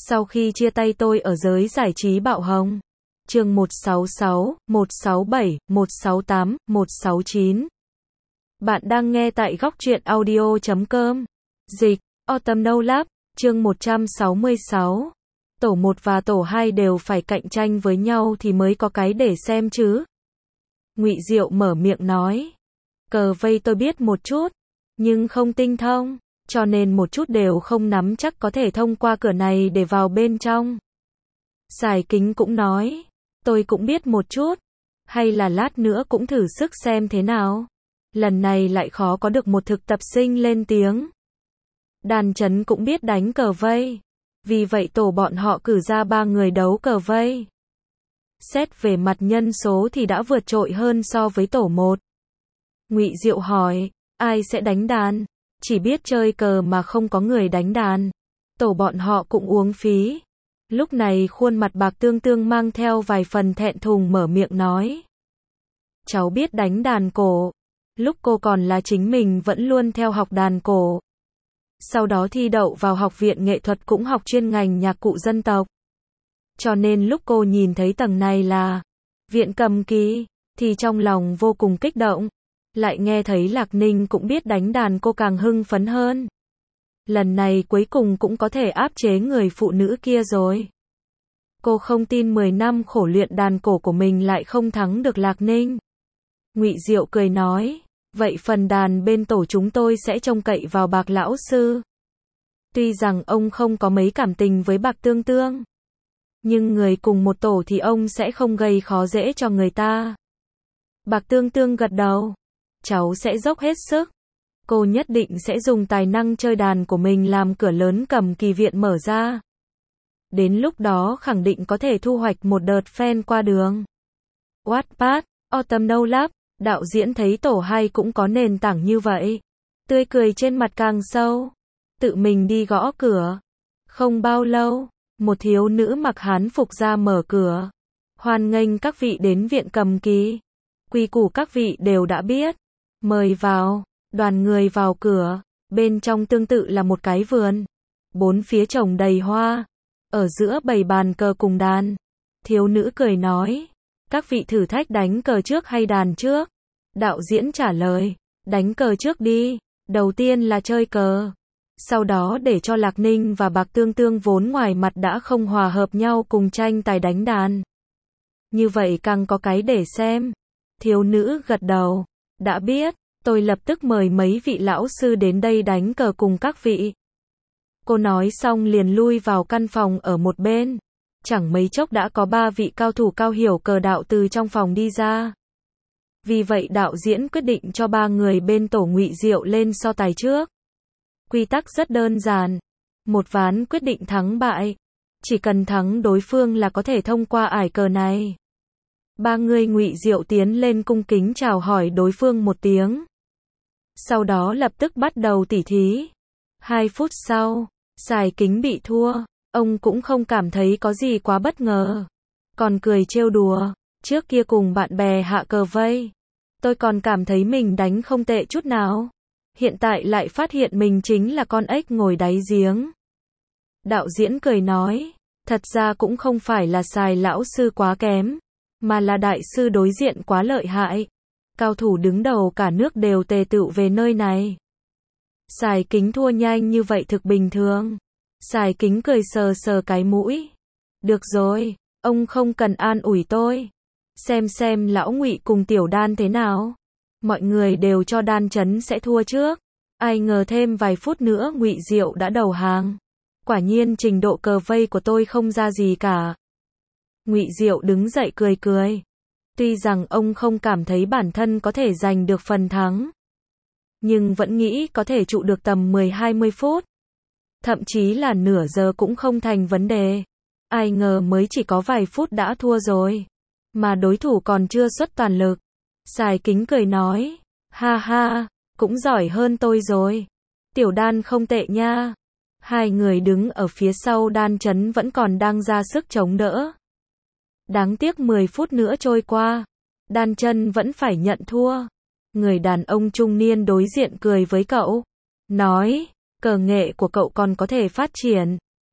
Sau khi chia tay tôi ở giới giải trí bạo hồng. Chương 166, 167, 168, 169. Bạn đang nghe tại góc truyện audio.com. Dịch, Autumn No Lab, chương 166. Tổ 1 và tổ 2 đều phải cạnh tranh với nhau thì mới có cái để xem chứ. Ngụy Diệu mở miệng nói. Cờ vây tôi biết một chút, nhưng không tinh thông, cho nên một chút đều không nắm chắc có thể thông qua cửa này để vào bên trong. Sài Kính cũng nói. Tôi cũng biết một chút. Hay là lát nữa cũng thử sức xem thế nào. Lần này lại khó có được một thực tập sinh lên tiếng. Đàn Chấn cũng biết đánh cờ vây. Vì vậy tổ bọn họ cử ra 3 người đấu cờ vây. Xét về mặt nhân số thì đã vượt trội hơn so với tổ 1. Ngụy Diệu hỏi, ai sẽ đánh đàn? Chỉ biết chơi cờ mà không có người đánh đàn. Tổ bọn họ cũng uống phí. Lúc này khuôn mặt Bạc Tương Tương mang theo vài phần thẹn thùng mở miệng nói. Cháu biết đánh đàn cổ. Lúc cô còn là chính mình vẫn luôn theo học đàn cổ. Sau đó thi đậu vào học viện nghệ thuật cũng học chuyên ngành nhạc cụ dân tộc. Cho nên lúc cô nhìn thấy tầng này là viện cầm kỳ, thì trong lòng vô cùng kích động. Lại nghe thấy Lạc Ninh cũng biết đánh đàn, cô càng hưng phấn hơn. Lần này cuối cùng cũng có thể áp chế người phụ nữ kia rồi. Cô không tin 10 năm khổ luyện đàn cổ của mình lại không thắng được Lạc Ninh. Ngụy Diệu cười nói, vậy phần đàn bên tổ chúng tôi sẽ trông cậy vào Bạc lão sư. Tuy rằng ông không có mấy cảm tình với Bạc Tương Tương, nhưng người cùng một tổ thì ông sẽ không gây khó dễ cho người ta. Bạc Tương Tương gật đầu. Cháu sẽ dốc hết sức. Cô nhất định sẽ dùng tài năng chơi đàn của mình làm cửa lớn cầm kỳ viện mở ra. Đến lúc đó khẳng định có thể thu hoạch một đợt fan qua đường. Wattpad, Autumn No Lab, đạo diễn thấy tổ 2 cũng có nền tảng như vậy. Tươi cười trên mặt càng sâu. Tự mình đi gõ cửa. Không bao lâu, một thiếu nữ mặc hán phục ra mở cửa. Hoan nghênh các vị đến viện cầm kỳ. Quy củ các vị đều đã biết. Mời vào. Đoàn người vào cửa. Bên trong tương tự là một cái vườn. 4 phía trồng đầy hoa. Ở giữa bày bàn cờ cùng đàn. Thiếu nữ cười nói. Các vị thử thách đánh cờ trước hay đàn trước? Đạo diễn trả lời. Đánh cờ trước đi. Đầu tiên là chơi cờ. Sau đó để cho Lạc Ninh và Bạc Tương Tương vốn ngoài mặt đã không hòa hợp nhau cùng tranh tài đánh đàn. Như vậy càng có cái để xem. Thiếu nữ gật đầu. Đã biết, tôi lập tức mời mấy vị lão sư đến đây đánh cờ cùng các vị. Cô nói xong liền lui vào căn phòng ở một bên. Chẳng mấy chốc đã có 3 vị cao thủ cao hiểu cờ đạo từ trong phòng đi ra. Vì vậy đạo diễn quyết định cho 3 người bên tổ Ngụy Diệu lên so tài trước. Quy tắc rất đơn giản. Một ván quyết định thắng bại. Chỉ cần thắng đối phương là có thể thông qua ải cờ này. 3 người Ngụy Diệu tiến lên cung kính chào hỏi đối phương một tiếng. Sau đó lập tức bắt đầu tỉ thí. 2 phút sau, Sài Kính bị thua. Ông cũng không cảm thấy có gì quá bất ngờ. Còn cười trêu đùa. Trước kia cùng bạn bè hạ cờ vây, tôi còn cảm thấy mình đánh không tệ chút nào. Hiện tại lại phát hiện mình chính là con ếch ngồi đáy giếng. Đạo diễn cười nói. Thật ra cũng không phải là Sài lão sư quá kém, mà là đại sư đối diện quá lợi hại. Cao thủ đứng đầu cả nước đều tề tựu về nơi này. Sài Kính thua nhanh như vậy thực bình thường. Sài Kính cười sờ sờ cái mũi. Được rồi, ông không cần an ủi tôi. Xem lão Ngụy cùng Tiểu Đan thế nào. Mọi người đều cho Đan Chấn sẽ thua trước. Ai ngờ thêm vài phút nữa Ngụy Diệu đã đầu hàng. Quả nhiên trình độ cờ vây của tôi không ra gì cả. Ngụy Diệu đứng dậy cười cười. Tuy rằng ông không cảm thấy bản thân có thể giành được phần thắng, nhưng vẫn nghĩ có thể trụ được tầm 10-20 phút. Thậm chí là nửa giờ cũng không thành vấn đề. Ai ngờ mới chỉ có vài phút đã thua rồi. Mà đối thủ còn chưa xuất toàn lực. Sài Kính cười nói. Ha ha, cũng giỏi hơn tôi rồi. Tiểu Đan không tệ nha. 2 người đứng ở phía sau Đan Chấn vẫn còn đang ra sức chống đỡ. Đáng tiếc 10 phút nữa trôi qua. Đan Chân vẫn phải nhận thua. Người đàn ông trung niên đối diện cười với cậu. Nói, cờ nghệ của cậu còn có thể phát triển.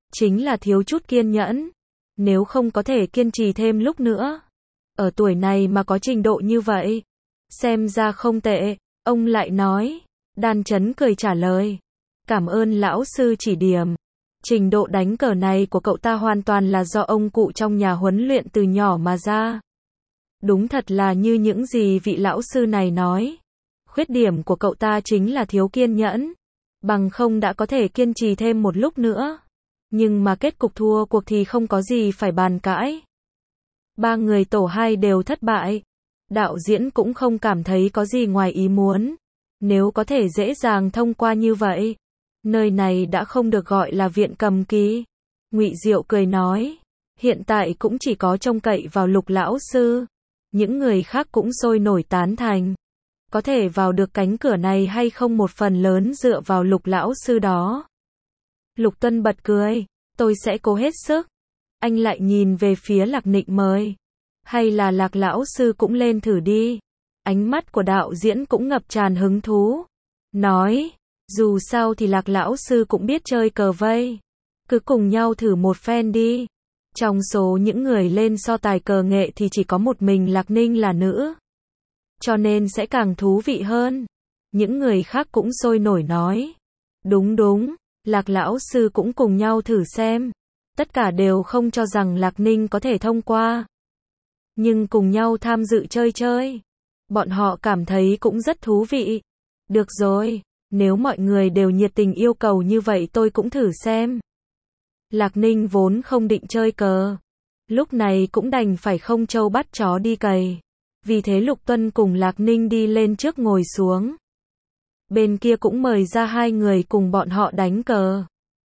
chính là thiếu chút kiên nhẫn. Nếu không có thể kiên trì thêm lúc nữa. Ở tuổi này mà có trình độ như vậy. Xem ra không tệ, ông lại nói. Đan Chấn cười trả lời. Cảm ơn lão sư chỉ điểm. Trình độ đánh cờ này của cậu ta hoàn toàn là do ông cụ trong nhà huấn luyện từ nhỏ mà ra. Đúng thật là như những gì vị lão sư này nói. Khuyết điểm của cậu ta chính là thiếu kiên nhẫn. Bằng không đã có thể kiên trì thêm một lúc nữa. Nhưng mà kết cục thua cuộc thì không có gì phải bàn cãi. Ba người tổ hai đều thất bại. Đạo diễn cũng không cảm thấy có gì ngoài ý muốn. Nếu có thể dễ dàng thông qua như vậy, nơi này đã không được gọi là viện cầm kỳ. Ngụy Diệu cười nói, hiện tại cũng chỉ có trông cậy vào Lục lão sư. Những người khác cũng sôi nổi tán thành. Có thể vào được cánh cửa này hay không một phần lớn dựa vào Lục lão sư đó. Lục Tuân bật cười, tôi sẽ cố hết sức. Anh lại nhìn về phía Lạc Nịnh mời. Hay là Lạc lão sư cũng lên thử đi. Ánh mắt của đạo diễn cũng ngập tràn hứng thú. Nói, dù sao thì Lạc lão sư cũng biết chơi cờ vây. Cứ cùng nhau thử một phen đi. Trong số những người lên so tài cờ nghệ thì chỉ có một mình Lạc Ninh là nữ. Cho nên sẽ càng thú vị hơn. Những người khác cũng sôi nổi nói. Đúng đúng, Lạc lão sư cũng cùng nhau thử xem. Tất cả đều không cho rằng Lạc Ninh có thể thông qua. Nhưng cùng nhau tham dự chơi chơi. Bọn họ cảm thấy cũng rất thú vị. Được rồi, nếu mọi người đều nhiệt tình yêu cầu như vậy tôi cũng thử xem. Lạc Ninh vốn không định chơi cờ. Lúc này cũng đành phải không trâu bắt chó đi cày. Vì thế Lục Tuân cùng Lạc Ninh đi lên trước ngồi xuống. Bên kia cũng mời ra hai người cùng bọn họ đánh cờ.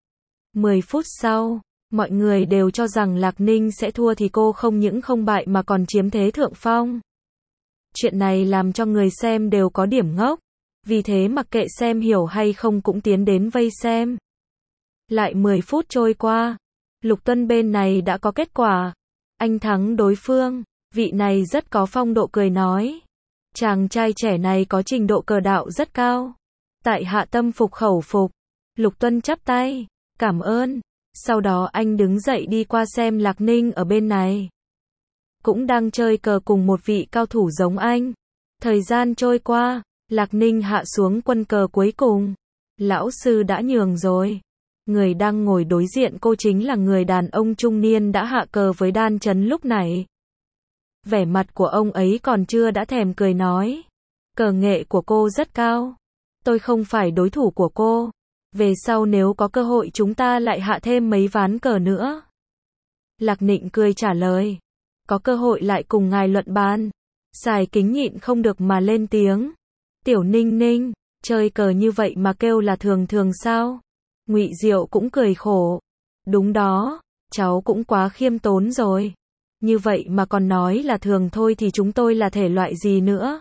10 phút sau, mọi người đều cho rằng Lạc Ninh sẽ thua thì cô không những không bại mà còn chiếm thế thượng phong. Chuyện này làm cho người xem đều có điểm ngốc. Vì thế mặc kệ xem hiểu hay không cũng tiến đến vây xem. Lại 10 phút trôi qua. Lục Tuân bên này đã có kết quả. Anh thắng đối phương. Vị này rất có phong độ cười nói. Chàng trai trẻ này có trình độ cờ đạo rất cao. Tại hạ tâm phục khẩu phục. Lục Tuân chắp tay. Cảm ơn. Sau đó anh đứng dậy đi qua xem Lạc Ninh ở bên này. Cũng đang chơi cờ cùng một vị cao thủ giống anh. Thời gian trôi qua, Lạc Ninh hạ xuống quân cờ cuối cùng. Lão sư đã nhường rồi. Người đang ngồi đối diện cô chính là người đàn ông trung niên đã hạ cờ với Đan Chấn lúc này. Vẻ mặt của ông ấy còn chưa đã thèm cười nói. Cờ nghệ của cô rất cao. Tôi không phải đối thủ của cô. Về sau nếu có cơ hội chúng ta lại hạ thêm mấy ván cờ nữa. Lạc Nịnh cười trả lời. Có cơ hội lại cùng ngài luận bàn. Sài Kính nhịn không được mà lên tiếng. Tiểu Ninh Ninh, chơi cờ như vậy mà kêu là thường thường sao? Ngụy Diệu cũng cười khổ. Đúng đó, cháu cũng quá khiêm tốn rồi. Như vậy mà còn nói là thường thôi thì chúng tôi là thể loại gì nữa?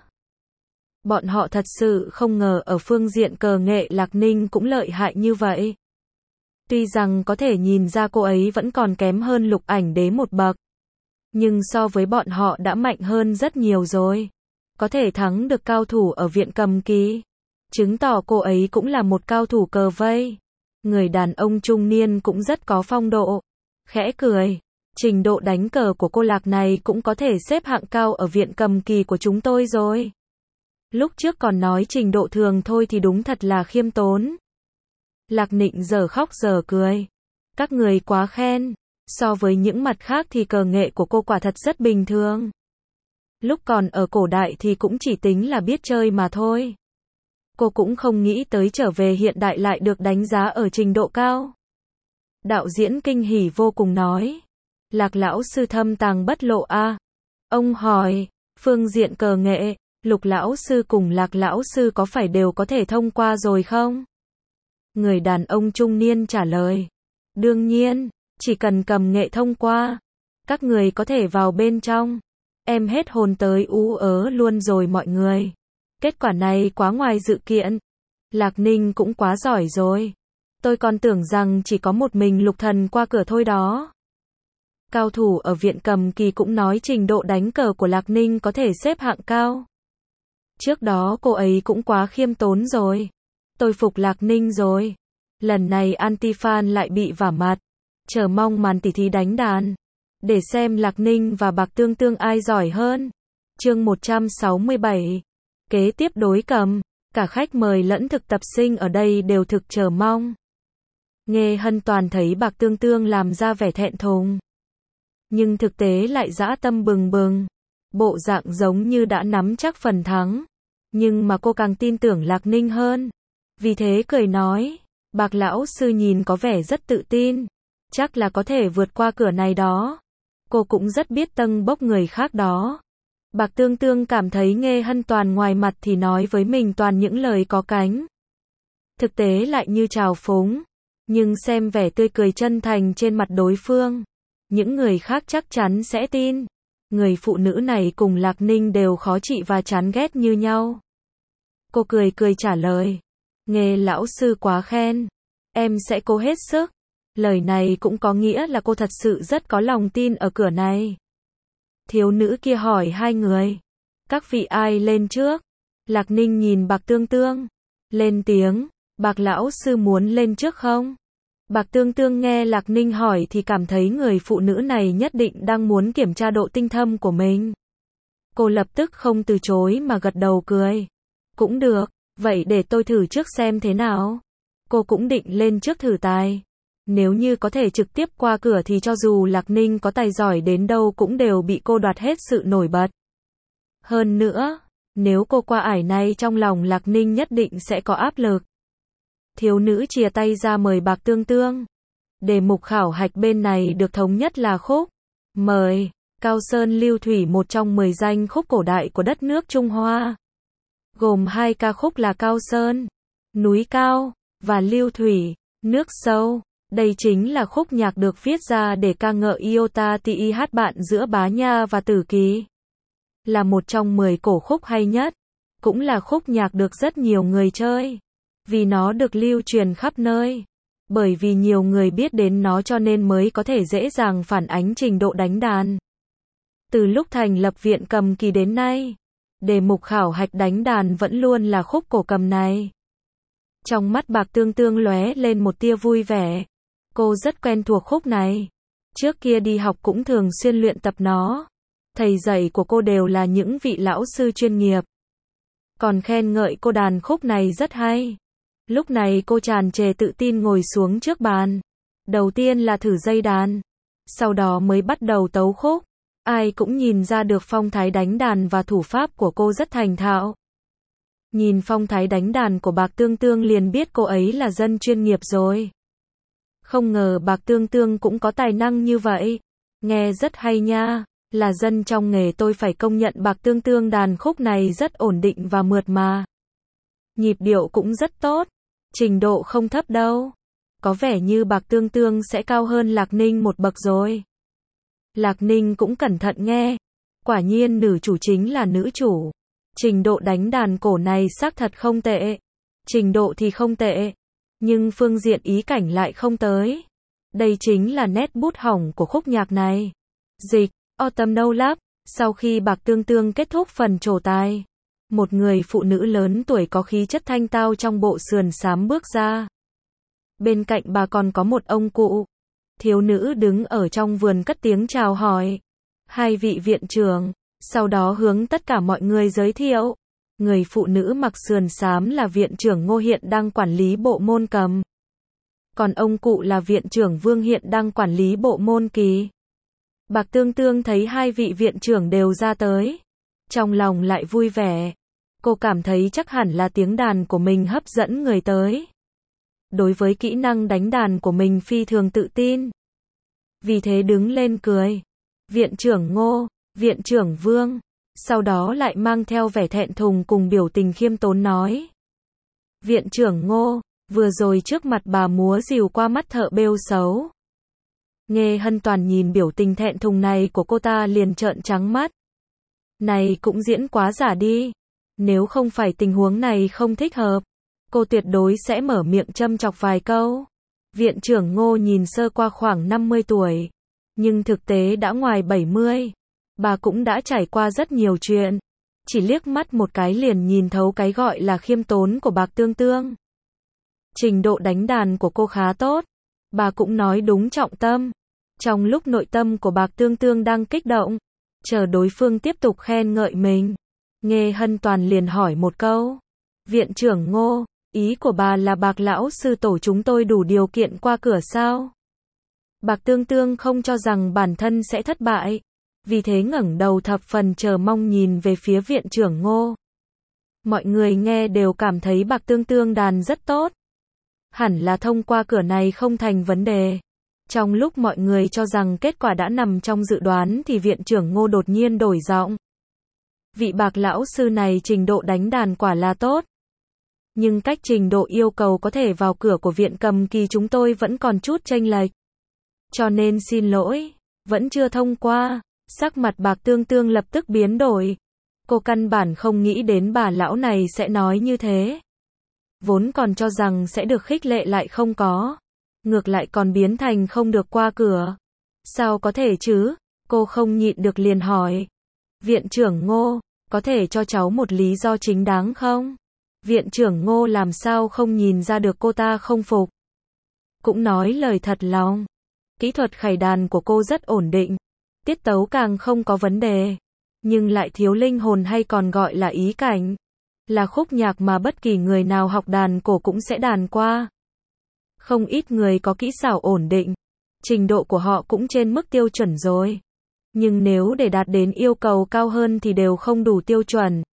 Bọn họ thật sự không ngờ ở phương diện cờ nghệ Lạc Ninh cũng lợi hại như vậy. Tuy rằng có thể nhìn ra cô ấy vẫn còn kém hơn Lục Ảnh Đế một bậc. Nhưng so với bọn họ đã mạnh hơn rất nhiều rồi. Có thể thắng được cao thủ ở viện cầm kỳ. Chứng tỏ cô ấy cũng là một cao thủ cờ vây. Người đàn ông trung niên cũng rất có phong độ. Khẽ cười. Trình độ đánh cờ của cô Lạc này cũng có thể xếp hạng cao ở viện cầm kỳ của chúng tôi rồi. Lúc trước còn nói trình độ thường thôi thì đúng thật là khiêm tốn. Lạc Nịnh giờ khóc giờ cười. Các người quá khen. So với những mặt khác thì cờ nghệ của cô quả thật rất bình thường. Lúc còn ở cổ đại thì cũng chỉ tính là biết chơi mà thôi. Cô cũng không nghĩ tới trở về hiện đại lại được đánh giá ở trình độ cao. Đạo diễn kinh hỉ vô cùng nói. Lạc lão sư thâm tàng bất lộ a. Ông hỏi, phương diện cờ nghệ, Lục lão sư cùng Lạc lão sư có phải đều có thể thông qua rồi không? Người đàn ông trung niên trả lời. Đương nhiên, chỉ cần cầm nghệ thông qua, các người có thể vào bên trong. Em hết hồn tới ú ớ luôn rồi mọi người. Kết quả này quá ngoài dự kiện. Lạc Ninh cũng quá giỏi rồi. Tôi còn tưởng rằng chỉ có một mình Lục thần qua cửa thôi đó. Cao thủ ở viện cầm kỳ cũng nói trình độ đánh cờ của Lạc Ninh có thể xếp hạng cao. Trước đó cô ấy cũng quá khiêm tốn rồi. Tôi phục Lạc Ninh rồi. Lần này anti-fan lại bị vả mặt. chờ mong màn tỉ thí đánh đàn. Để xem Lạc Ninh và Bạc Tương Tương ai giỏi hơn. Chương 167. Kế tiếp đối cầm. Cả khách mời lẫn thực tập sinh ở đây đều thực chờ mong. Nghe Hân Toàn thấy Bạc Tương Tương làm ra vẻ thẹn thùng, nhưng thực tế lại dã tâm bừng bừng. Bộ dạng giống như đã nắm chắc phần thắng. Nhưng mà cô càng tin tưởng Lạc Ninh hơn. Vì thế cười nói, Bạc lão sư nhìn có vẻ rất tự tin. Chắc là có thể vượt qua cửa này đó. Cô cũng rất biết tâng bốc người khác đó. Bạc Tương Tương cảm thấy Nghe Hân Toàn ngoài mặt thì nói với mình toàn những lời có cánh. Thực tế lại như trào phúng. Nhưng xem vẻ tươi cười chân thành trên mặt đối phương, những người khác chắc chắn sẽ tin. Người phụ nữ này cùng Lạc Ninh đều khó trị và chán ghét như nhau. Cô cười cười trả lời, Nghe lão sư quá khen, em sẽ cố hết sức. Lời này cũng có nghĩa là cô thật sự rất có lòng tin ở cửa này. Thiếu nữ kia hỏi hai người, các vị ai lên trước? Lạc Ninh nhìn Bạc Tương Tương, lên tiếng, Bạc lão sư muốn lên trước không? Bạc Tương Tương nghe Lạc Ninh hỏi thì cảm thấy người phụ nữ này nhất định đang muốn kiểm tra độ tinh thâm của mình. Cô lập tức không từ chối mà gật đầu cười. Cũng được, vậy để tôi thử trước xem thế nào. Cô cũng định lên trước thử tài. Nếu như có thể trực tiếp qua cửa thì cho dù Lạc Ninh có tài giỏi đến đâu cũng đều bị cô đoạt hết sự nổi bật. Hơn nữa, nếu cô qua ải này trong lòng Lạc Ninh nhất định sẽ có áp lực. Thiếu nữ chìa tay ra mời Bạc Tương Tương. Đề mục khảo hạch bên này được thống nhất là khúc. Mời, Cao Sơn Lưu Thủy, một trong 10 danh khúc cổ đại của đất nước Trung Hoa. Gồm 2 ca khúc là Cao Sơn, núi cao, và Lưu Thủy, nước sâu. Đây chính là khúc nhạc được viết ra để ca ngợi Iota Ti hát bạn giữa Bá Nha và Tử Kỳ. Là một trong 10 cổ khúc hay nhất. Cũng là khúc nhạc được rất nhiều người chơi. Vì nó được lưu truyền khắp nơi. Bởi vì nhiều người biết đến nó cho nên mới có thể dễ dàng phản ánh trình độ đánh đàn. Từ lúc thành lập Viện Cầm Kỳ đến nay, đề mục khảo hạch đánh đàn vẫn luôn là khúc cổ cầm này. Trong mắt Bạc Tương Tương lóe lên một tia vui vẻ. Cô rất quen thuộc khúc này. Trước kia đi học cũng thường xuyên luyện tập nó. Thầy dạy của cô đều là những vị lão sư chuyên nghiệp. Còn khen ngợi cô đàn khúc này rất hay. Lúc này cô tràn trề tự tin ngồi xuống trước bàn. Đầu tiên là thử dây đàn. Sau đó mới bắt đầu tấu khúc. Ai cũng nhìn ra được phong thái đánh đàn và thủ pháp của cô rất thành thạo. Nhìn phong thái đánh đàn của Bạc Tương Tương liền biết cô ấy là dân chuyên nghiệp rồi. Không ngờ Bạc Tương Tương cũng có tài năng như vậy. Nghe rất hay nha. Là dân trong nghề tôi phải công nhận Bạc Tương Tương đàn khúc này rất ổn định và mượt mà. Nhịp điệu cũng rất tốt. Trình độ không thấp đâu. Có vẻ như Bạc Tương Tương sẽ cao hơn Lạc Ninh một bậc rồi. Lạc Ninh cũng cẩn thận nghe. Quả nhiên nữ chủ chính là nữ chủ. Trình độ đánh đàn cổ này xác thật không tệ. Trình độ thì không tệ. Nhưng phương diện ý cảnh lại không tới. Đây chính là nét bút hỏng của khúc nhạc này. Dịch, Autumn No Love. Sau khi Bạc Tương Tương kết thúc phần trổ tài, một người phụ nữ lớn tuổi có khí chất thanh tao trong bộ sườn xám bước ra. Bên cạnh bà còn có một ông cụ. Thiếu nữ đứng ở trong vườn cất tiếng chào hỏi. Hai vị viện trưởng, sau đó hướng tất cả mọi người giới thiệu. Người phụ nữ mặc sườn xám là viện trưởng Ngô hiện đang quản lý bộ môn cầm. Còn ông cụ là viện trưởng Vương hiện đang quản lý bộ môn kỳ. Bạc Tương Tương thấy hai vị viện trưởng đều ra tới. Trong lòng lại vui vẻ. Cô cảm thấy chắc hẳn là tiếng đàn của mình hấp dẫn người tới. Đối với kỹ năng đánh đàn của mình phi thường tự tin. Vì thế đứng lên cười. Viện trưởng Ngô, viện trưởng Vương. Sau đó lại mang theo vẻ thẹn thùng cùng biểu tình khiêm tốn nói. Viện trưởng Ngô, vừa rồi trước mặt bà múa rìu qua mắt thợ bêu xấu. Nghe Hân Toàn nhìn biểu tình thẹn thùng này của cô ta liền trợn trắng mắt. Này cũng diễn quá giả đi. Nếu không phải tình huống này không thích hợp, cô tuyệt đối sẽ mở miệng châm chọc vài câu. Viện trưởng Ngô nhìn sơ qua khoảng 50 tuổi. Nhưng thực tế đã ngoài 70. Bà cũng đã trải qua rất nhiều chuyện. Chỉ liếc mắt một cái liền nhìn thấu cái gọi là khiêm tốn của Bạc Tương Tương. Trình độ đánh đàn của cô khá tốt. Bà cũng nói đúng trọng tâm. Trong lúc nội tâm của Bạc Tương Tương đang kích động, chờ đối phương tiếp tục khen ngợi mình, Nghê Hân Toàn liền hỏi một câu. Viện trưởng Ngô, ý của bà là Bạc lão sư tổ chúng tôi đủ điều kiện qua cửa sao? Bạc Tương Tương không cho rằng bản thân sẽ thất bại, vì thế ngẩng đầu thập phần chờ mong nhìn về phía viện trưởng Ngô. Mọi người nghe đều cảm thấy Bạc Tương Tương đàn rất tốt. Hẳn là thông qua cửa này không thành vấn đề. Trong lúc mọi người cho rằng kết quả đã nằm trong dự đoán thì viện trưởng Ngô đột nhiên đổi giọng. Vị Bạc lão sư này trình độ đánh đàn quả là tốt. Nhưng cách trình độ yêu cầu có thể vào cửa của viện cầm kỳ chúng tôi vẫn còn chút chênh lệch. Cho nên xin lỗi, vẫn chưa thông qua. Sắc mặt Bạc Tương Tương lập tức biến đổi. Cô căn bản không nghĩ đến bà lão này sẽ nói như thế. Vốn còn cho rằng sẽ được khích lệ lại không có. Ngược lại còn biến thành không được qua cửa. Sao có thể chứ? Cô không nhịn được liền hỏi. Viện trưởng Ngô, có thể cho cháu một lý do chính đáng không? Viện trưởng Ngô làm sao không nhìn ra được cô ta không phục. Cũng nói lời thật lòng. Kỹ thuật khải đàn của cô rất ổn định. Tiết tấu càng không có vấn đề. Nhưng lại thiếu linh hồn hay còn gọi là ý cảnh. Là khúc nhạc mà bất kỳ người nào học đàn cổ cũng sẽ đàn qua. Không ít người có kỹ xảo ổn định. Trình độ của họ cũng trên mức tiêu chuẩn rồi. Nhưng nếu để đạt đến yêu cầu cao hơn thì đều không đủ tiêu chuẩn.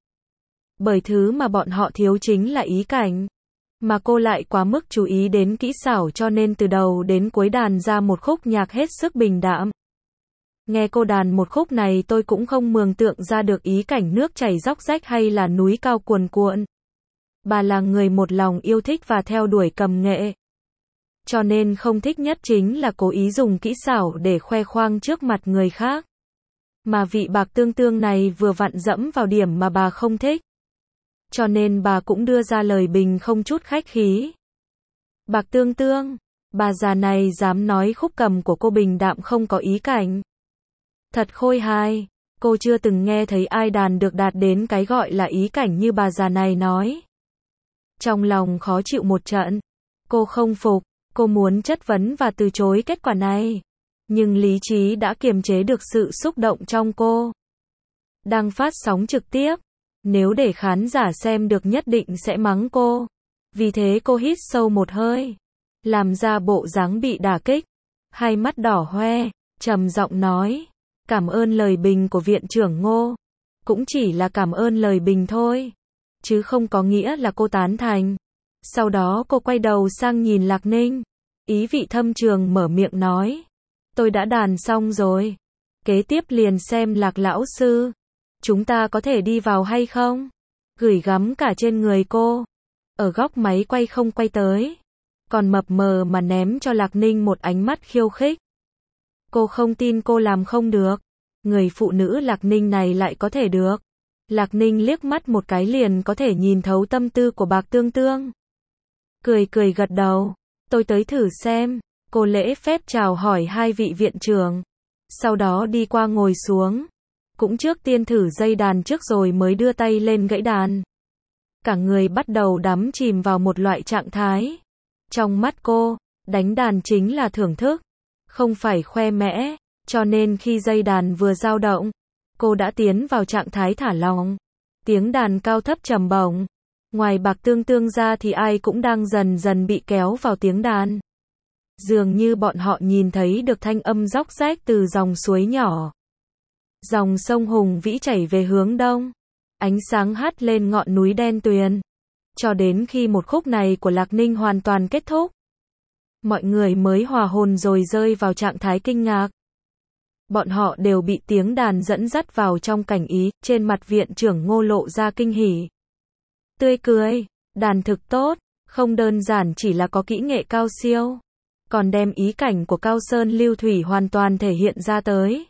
Bởi thứ mà bọn họ thiếu chính là ý cảnh. Mà cô lại quá mức chú ý đến kỹ xảo cho nên từ đầu đến cuối đàn ra một khúc nhạc hết sức bình đạm. Nghe cô đàn một khúc này tôi cũng không mường tượng ra được ý cảnh nước chảy róc rách hay là núi cao cuồn cuộn. Bà là người một lòng yêu thích và theo đuổi cầm nghệ. Cho nên không thích nhất chính là cố ý dùng kỹ xảo để khoe khoang trước mặt người khác. Mà vị Bạc Tương Tương này vừa vặn dẫm vào điểm mà bà không thích. Cho nên bà cũng đưa ra lời bình không chút khách khí. Bạc Tương Tương, bà già này dám nói khúc cầm của cô bình đạm không có ý cảnh. Thật khôi hài, cô chưa từng nghe thấy ai đàn được đạt đến cái gọi là ý cảnh như bà già này nói. Trong lòng khó chịu một trận, cô không phục, cô muốn chất vấn và từ chối kết quả này. Nhưng lý trí đã kiềm chế được sự xúc động trong cô. Đang phát sóng trực tiếp, nếu để khán giả xem được nhất định sẽ mắng cô. Vì thế cô hít sâu một hơi, làm ra bộ dáng bị đả kích, hai mắt đỏ hoe, trầm giọng nói, cảm ơn lời bình của viện trưởng Ngô. Cũng chỉ là cảm ơn lời bình thôi, chứ không có nghĩa là cô tán thành. Sau đó cô quay đầu sang nhìn Lạc Ninh, ý vị thâm trường mở miệng nói, tôi đã đàn xong rồi. Kế tiếp liền xem Lạc lão sư, chúng ta có thể đi vào hay không? Gửi gắm cả trên người cô. Ở góc máy quay không quay tới. Còn mập mờ mà ném cho Lạc Ninh một ánh mắt khiêu khích. Cô không tin cô làm không được. Người phụ nữ Lạc Ninh này lại có thể được. Lạc Ninh liếc mắt một cái liền có thể nhìn thấu tâm tư của Bạc Tương Tương. Cười cười gật đầu. Tôi tới thử xem. Cô lễ phép chào hỏi hai vị viện trưởng. Sau đó đi qua ngồi xuống. Cũng trước tiên thử dây đàn trước rồi mới đưa tay lên gãy đàn. Cả người bắt đầu đắm chìm vào một loại trạng thái. Trong mắt cô, đánh đàn chính là thưởng thức, không phải khoe mẽ, cho nên khi dây đàn vừa dao động, cô đã tiến vào trạng thái thả lỏng. Tiếng đàn cao thấp trầm bổng. Ngoài Bạc Tương Tương ra thì ai cũng đang dần dần bị kéo vào tiếng đàn. Dường như bọn họ nhìn thấy được thanh âm róc rách từ dòng suối nhỏ. Dòng sông hùng vĩ chảy về hướng đông. Ánh sáng hắt lên ngọn núi đen tuyền. Cho đến khi một khúc này của Lạc Ninh hoàn toàn kết thúc, mọi người mới hòa hồn rồi rơi vào trạng thái kinh ngạc. Bọn họ đều bị tiếng đàn dẫn dắt vào trong cảnh ý, trên mặt viện trưởng Ngô lộ ra kinh hỉ. Tươi cười, đàn thực tốt, không đơn giản chỉ là có kỹ nghệ cao siêu, còn đem ý cảnh của Cao Sơn Lưu Thủy hoàn toàn thể hiện ra tới.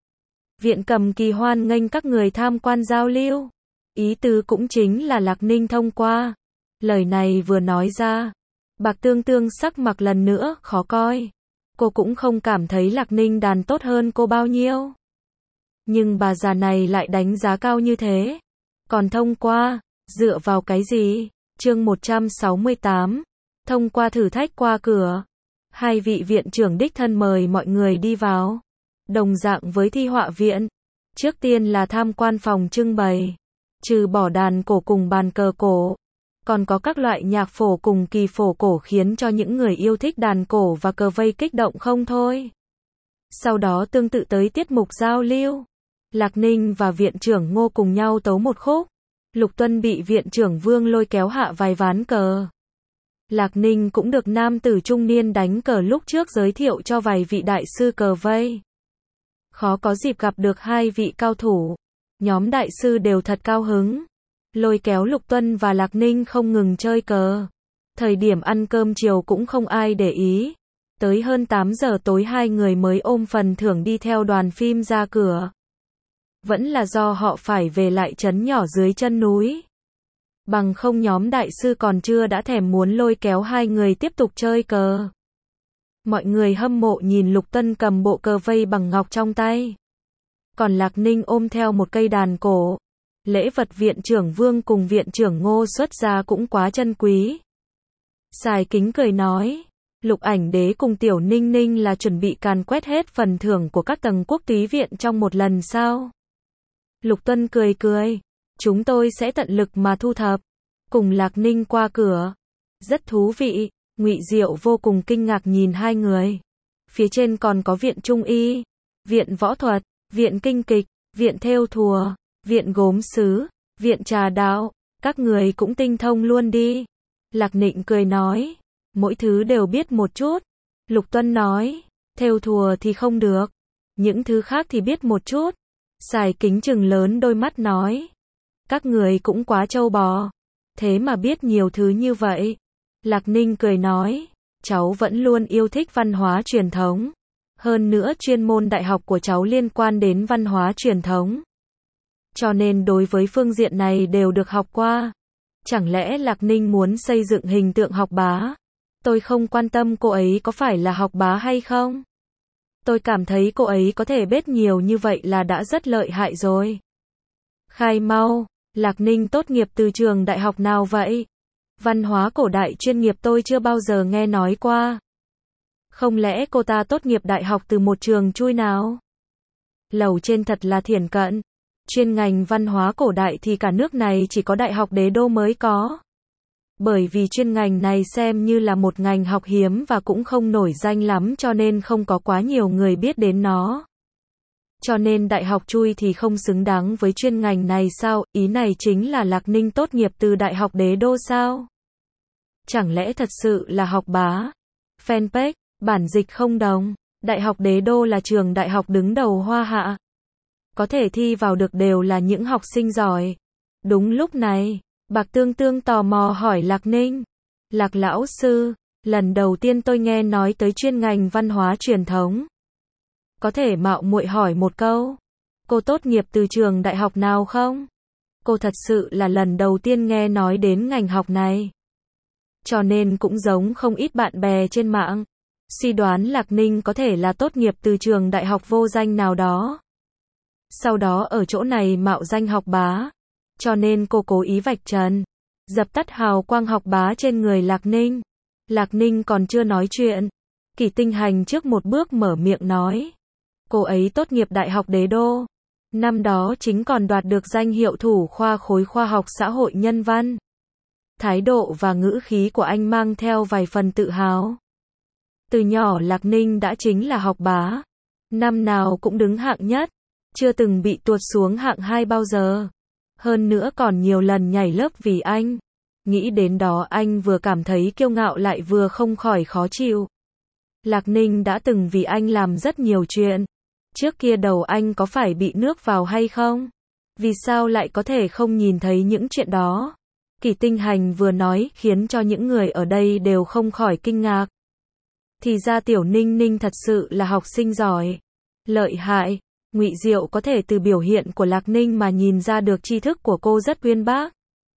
Viện cầm kỳ hoan nghênh các người tham quan giao lưu. Ý tứ cũng chính là Lạc Ninh thông qua. Lời này vừa nói ra, Bạc Tương Tương sắc mặt lần nữa khó coi. Cô cũng không cảm thấy Lạc Ninh đàn tốt hơn cô bao nhiêu. Nhưng bà già này lại đánh giá cao như thế. Còn thông qua, dựa vào cái gì? Chương 168. Thông qua thử thách qua cửa. Hai vị viện trưởng đích thân mời mọi người đi vào. Đồng dạng với thi họa viện. Trước tiên là tham quan phòng trưng bày. Trừ bỏ đàn cổ cùng bàn cờ cổ, còn có các loại nhạc phổ cùng kỳ phổ cổ khiến cho những người yêu thích đàn cổ và cờ vây kích động không thôi. Sau đó tương tự tới tiết mục giao lưu. Lạc Ninh và viện trưởng Ngô cùng nhau tấu một khúc. Lục Tuân bị viện trưởng Vương lôi kéo hạ vài ván cờ. Lạc Ninh cũng được nam tử trung niên đánh cờ lúc trước giới thiệu cho vài vị đại sư cờ vây. Khó có dịp gặp được hai vị cao thủ. Nhóm đại sư đều thật cao hứng. Lôi kéo Lục Tuân và Lạc Ninh không ngừng chơi cờ. Thời điểm ăn cơm chiều cũng không ai để ý. Tới hơn 8 giờ tối hai người mới ôm phần thưởng đi theo đoàn phim ra cửa. Vẫn là do họ phải về lại trấn nhỏ dưới chân núi. Bằng không nhóm đại sư còn chưa đã thèm muốn lôi kéo hai người tiếp tục chơi cờ. Mọi người hâm mộ nhìn Lục Tuân cầm bộ cờ vây bằng ngọc trong tay. Còn Lạc Ninh ôm theo một cây đàn cổ. Lễ vật viện trưởng Vương cùng viện trưởng Ngô xuất ra cũng quá chân quý. Sài Kính cười nói, Lục Ảnh Đế cùng Tiểu Ninh Ninh là chuẩn bị càn quét hết phần thưởng của các tầng quốc túy viện trong một lần sao? Lục Tuân cười cười, chúng tôi sẽ tận lực mà thu thập. Cùng Lạc Ninh qua cửa. Rất thú vị. Ngụy Diệu vô cùng kinh ngạc nhìn hai người. Phía trên còn có viện trung y, viện võ thuật, viện kinh kịch, viện thêu thùa, viện gốm sứ, viện trà đạo, các người cũng tinh thông luôn đi. Lạc Nịnh cười nói, mỗi thứ đều biết một chút. Lục Tuân nói, thêu thùa thì không được, những thứ khác thì biết một chút. Sài Kính trừng lớn đôi mắt nói, các người cũng quá trâu bò, thế mà biết nhiều thứ như vậy. Lạc Ninh cười nói, cháu vẫn luôn yêu thích văn hóa truyền thống. Hơn nữa chuyên môn đại học của cháu liên quan đến văn hóa truyền thống. Cho nên đối với phương diện này đều được học qua. Chẳng lẽ Lạc Ninh muốn xây dựng hình tượng học bá? Tôi không quan tâm cô ấy có phải là học bá hay không. Tôi cảm thấy cô ấy có thể biết nhiều như vậy là đã rất lợi hại rồi. Khai mau, Lạc Ninh tốt nghiệp từ trường đại học nào vậy? Văn hóa cổ đại chuyên nghiệp tôi chưa bao giờ nghe nói qua. Không lẽ cô ta tốt nghiệp đại học từ một trường chui nào? Lầu trên thật là thiển cận. Chuyên ngành văn hóa cổ đại thì cả nước này chỉ có Đại học Đế Đô mới có. Bởi vì chuyên ngành này xem như là một ngành học hiếm và cũng không nổi danh lắm cho nên không có quá nhiều người biết đến nó. Cho nên đại học chui thì không xứng đáng với chuyên ngành này sao? Ý này chính là Lạc Ninh tốt nghiệp từ Đại học Đế Đô sao? Chẳng lẽ thật sự là học bá? Fanpage, bản dịch không đồng. Đại học Đế Đô là trường đại học đứng đầu Hoa Hạ. Có thể thi vào được đều là những học sinh giỏi. Đúng lúc này, Bạc Tương Tương tò mò hỏi Lạc Ninh. Lạc lão sư, lần đầu tiên tôi nghe nói tới chuyên ngành văn hóa truyền thống. Có thể mạo muội hỏi một câu. Cô tốt nghiệp từ trường đại học nào không? Cô thật sự là lần đầu tiên nghe nói đến ngành học này. Cho nên cũng giống không ít bạn bè trên mạng. Suy đoán Lạc Ninh có thể là tốt nghiệp từ trường đại học vô danh nào đó. Sau đó ở chỗ này mạo danh học bá. Cho nên cô cố ý vạch trần. Dập tắt hào quang học bá trên người Lạc Ninh. Lạc Ninh còn chưa nói chuyện. Kỷ Tinh Hành trước một bước mở miệng nói. Cô ấy tốt nghiệp Đại học Đế Đô. Năm đó chính còn đoạt được danh hiệu thủ khoa khối khoa học xã hội nhân văn. Thái độ và ngữ khí của anh mang theo vài phần tự hào. Từ nhỏ Lạc Ninh đã chính là học bá. Năm nào cũng đứng hạng nhất. Chưa từng bị tuột xuống hạng 2 bao giờ. Hơn nữa còn nhiều lần nhảy lớp vì anh. Nghĩ đến đó anh vừa cảm thấy kiêu ngạo lại vừa không khỏi khó chịu. Lạc Ninh đã từng vì anh làm rất nhiều chuyện. Trước kia đầu anh có phải bị nước vào hay không? Vì sao lại có thể không nhìn thấy những chuyện đó? Kỷ Tinh Hành vừa nói khiến cho những người ở đây đều không khỏi kinh ngạc. Thì ra Tiểu Ninh Ninh thật sự là học sinh giỏi. Lợi hại. Ngụy Diệu có thể từ biểu hiện của Lạc Ninh mà nhìn ra được tri thức của cô rất uyên bác.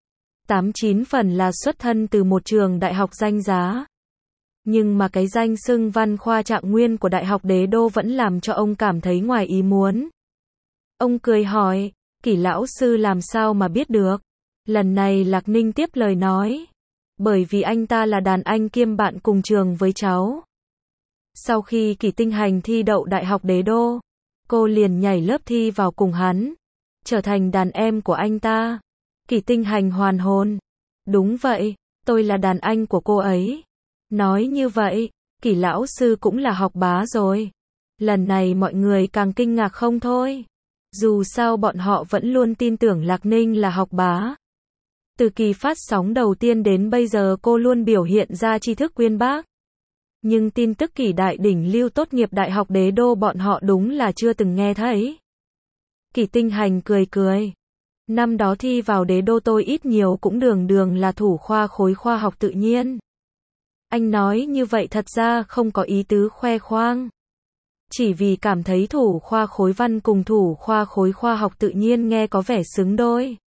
89 phần là xuất thân từ một trường đại học danh giá. Nhưng mà cái danh xưng văn khoa trạng nguyên của Đại học Đế Đô vẫn làm cho ông cảm thấy ngoài ý muốn. Ông cười hỏi, Kỷ lão sư làm sao mà biết được? Lần này Lạc Ninh tiếp lời nói. Bởi vì anh ta là đàn anh kiêm bạn cùng trường với cháu. Sau khi Kỷ Tinh Hành thi đậu Đại học Đế Đô, cô liền nhảy lớp thi vào cùng hắn, trở thành đàn em của anh ta. Kỷ Tinh Hành hoàn hồn. Đúng vậy, tôi là đàn anh của cô ấy. Nói như vậy, Kỷ lão sư cũng là học bá rồi. Lần này mọi người càng kinh ngạc không thôi. Dù sao bọn họ vẫn luôn tin tưởng Lạc Ninh là học bá. Từ kỳ phát sóng đầu tiên đến bây giờ cô luôn biểu hiện ra tri thức uyên bác. Nhưng tin tức Kỷ Đại Đỉnh Lưu tốt nghiệp Đại học Đế Đô bọn họ đúng là chưa từng nghe thấy. Kỷ Tinh Hành cười cười. Năm đó thi vào Đế Đô tôi ít nhiều cũng đường đường là thủ khoa khối khoa học tự nhiên. Anh nói như vậy thật ra không có ý tứ khoe khoang. Chỉ vì cảm thấy thủ khoa khối văn cùng thủ khoa khối khoa học tự nhiên nghe có vẻ xứng đôi.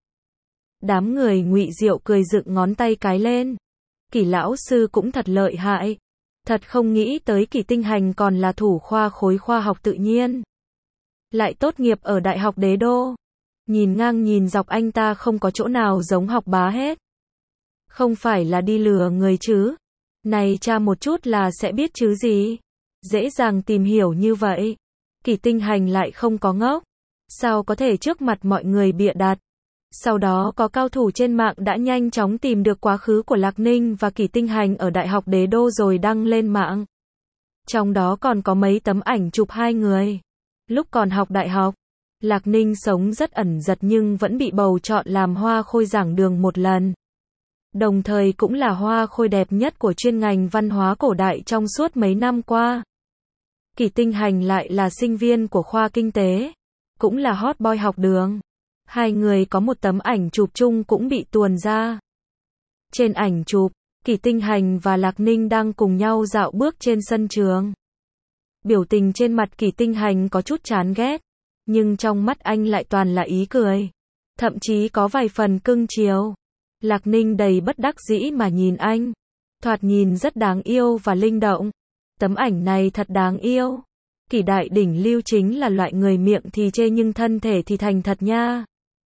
Đám người Ngụy Diệu cười dựng ngón tay cái lên. Kỷ lão sư cũng thật lợi hại. Thật không nghĩ tới Kỷ Tinh Hành còn là thủ khoa khối khoa học tự nhiên. Lại tốt nghiệp ở Đại học Đế Đô. Nhìn ngang nhìn dọc anh ta không có chỗ nào giống học bá hết. Không phải là đi lừa người chứ. Này tra một chút là sẽ biết chứ gì. Dễ dàng tìm hiểu như vậy. Kỷ Tinh Hành lại không có ngốc. Sao có thể trước mặt mọi người bịa đặt. Sau đó có cao thủ trên mạng đã nhanh chóng tìm được quá khứ của Lạc Ninh và Kỷ Tinh Hành ở Đại học Đế Đô rồi đăng lên mạng. Trong đó còn có mấy tấm ảnh chụp hai người. Lúc còn học đại học, Lạc Ninh sống rất ẩn giật nhưng vẫn bị bầu chọn làm hoa khôi giảng đường một lần. Đồng thời cũng là hoa khôi đẹp nhất của chuyên ngành văn hóa cổ đại trong suốt mấy năm qua. Kỷ Tinh Hành lại là sinh viên của khoa kinh tế, cũng là hot boy học đường. Hai người có một tấm ảnh chụp chung cũng bị tuồn ra. Trên ảnh chụp, Kỷ Tinh Hành và Lạc Ninh đang cùng nhau dạo bước trên sân trường. Biểu tình trên mặt Kỷ Tinh Hành có chút chán ghét, nhưng trong mắt anh lại toàn là ý cười. Thậm chí có vài phần cưng chiều. Lạc Ninh đầy bất đắc dĩ mà nhìn anh. Thoạt nhìn rất đáng yêu và linh động. Tấm ảnh này thật đáng yêu. Kỷ Đại Đỉnh Lưu chính là loại người miệng thì chê nhưng thân thể thì thành thật nha.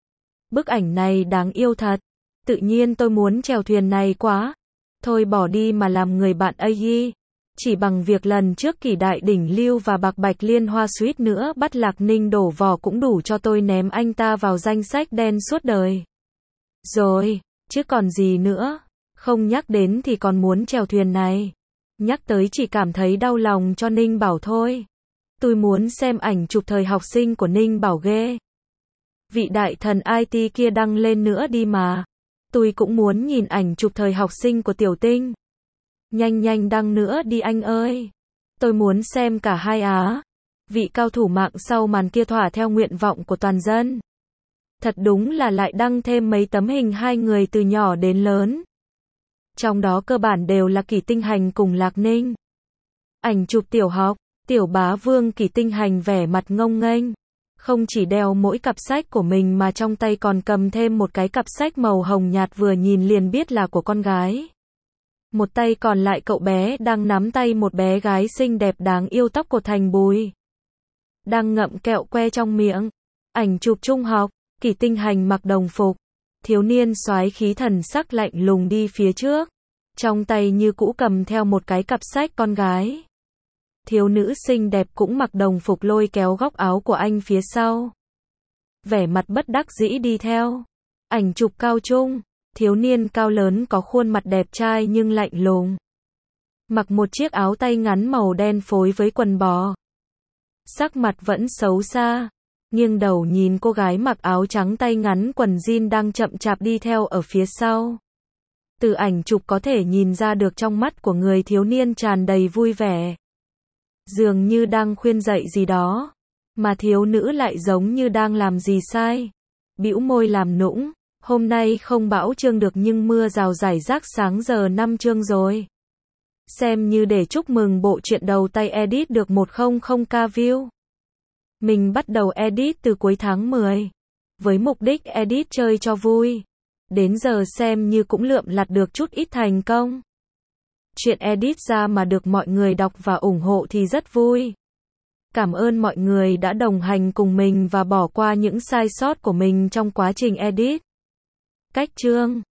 Bức ảnh này đáng yêu thật. Tự nhiên tôi muốn chèo thuyền này quá. Thôi bỏ đi mà làm người bạn AI. Chỉ bằng việc lần trước Kỷ Đại Đỉnh Lưu và Bạc Bạch Liên Hoa suýt nữa bắt Lạc Ninh đổ vỏ cũng đủ cho tôi ném anh ta vào danh sách đen suốt đời. Rồi, chứ còn gì nữa. Không nhắc đến thì còn muốn chèo thuyền này. Nhắc tới chỉ cảm thấy đau lòng cho Ninh Bảo thôi. Tôi muốn xem ảnh chụp thời học sinh của Ninh Bảo ghê. Vị đại thần IT kia đăng lên nữa đi mà. Tôi cũng muốn nhìn ảnh chụp thời học sinh của Tiểu Tinh. Nhanh nhanh đăng nữa đi anh ơi. Tôi muốn xem cả hai á. Vị cao thủ mạng sau màn kia thỏa theo nguyện vọng của toàn dân. Thật đúng là lại đăng thêm mấy tấm hình hai người từ nhỏ đến lớn. Trong đó cơ bản đều là Kỷ Tinh Hành cùng Lạc Ninh. Ảnh chụp tiểu học, Tiểu Bá Vương Kỷ Tinh Hành vẻ mặt ngông nghênh. Không chỉ đeo mỗi cặp sách của mình mà trong tay còn cầm thêm một cái cặp sách màu hồng nhạt vừa nhìn liền biết là của con gái. Một tay còn lại cậu bé đang nắm tay một bé gái xinh đẹp đáng yêu tóc cột thành bùi. Đang ngậm kẹo que trong miệng. Ảnh chụp trung học, Kỷ Tinh Hành mặc đồng phục. Thiếu niên soái khí thần sắc lạnh lùng đi phía trước. Trong tay như cũ cầm theo một cái cặp sách con gái. Thiếu nữ xinh đẹp cũng mặc đồng phục lôi kéo góc áo của anh phía sau. Vẻ mặt bất đắc dĩ đi theo. Ảnh chụp cao trung. Thiếu niên cao lớn có khuôn mặt đẹp trai nhưng lạnh lùng. Mặc một chiếc áo tay ngắn màu đen phối với quần bò. Sắc mặt vẫn xấu xa. Nghiêng đầu nhìn cô gái mặc áo trắng tay ngắn quần jean đang chậm chạp đi theo ở phía sau. Từ ảnh chụp có thể nhìn ra được trong mắt của người thiếu niên tràn đầy vui vẻ. Dường như đang khuyên dạy gì đó. Mà thiếu nữ lại giống như đang làm gì sai. Bĩu môi làm nũng. Hôm nay không bão chương được nhưng mưa rào rải rác sáng giờ 5 chương rồi. Xem như để chúc mừng bộ truyện đầu tay edit được 100k view. Mình bắt đầu edit từ cuối tháng 10. Với mục đích edit chơi cho vui. Đến giờ xem như cũng lượm lặt được chút ít thành công. Chuyện edit ra mà được mọi người đọc và ủng hộ thì rất vui. Cảm ơn mọi người đã đồng hành cùng mình và bỏ qua những sai sót của mình trong quá trình edit. Cách chương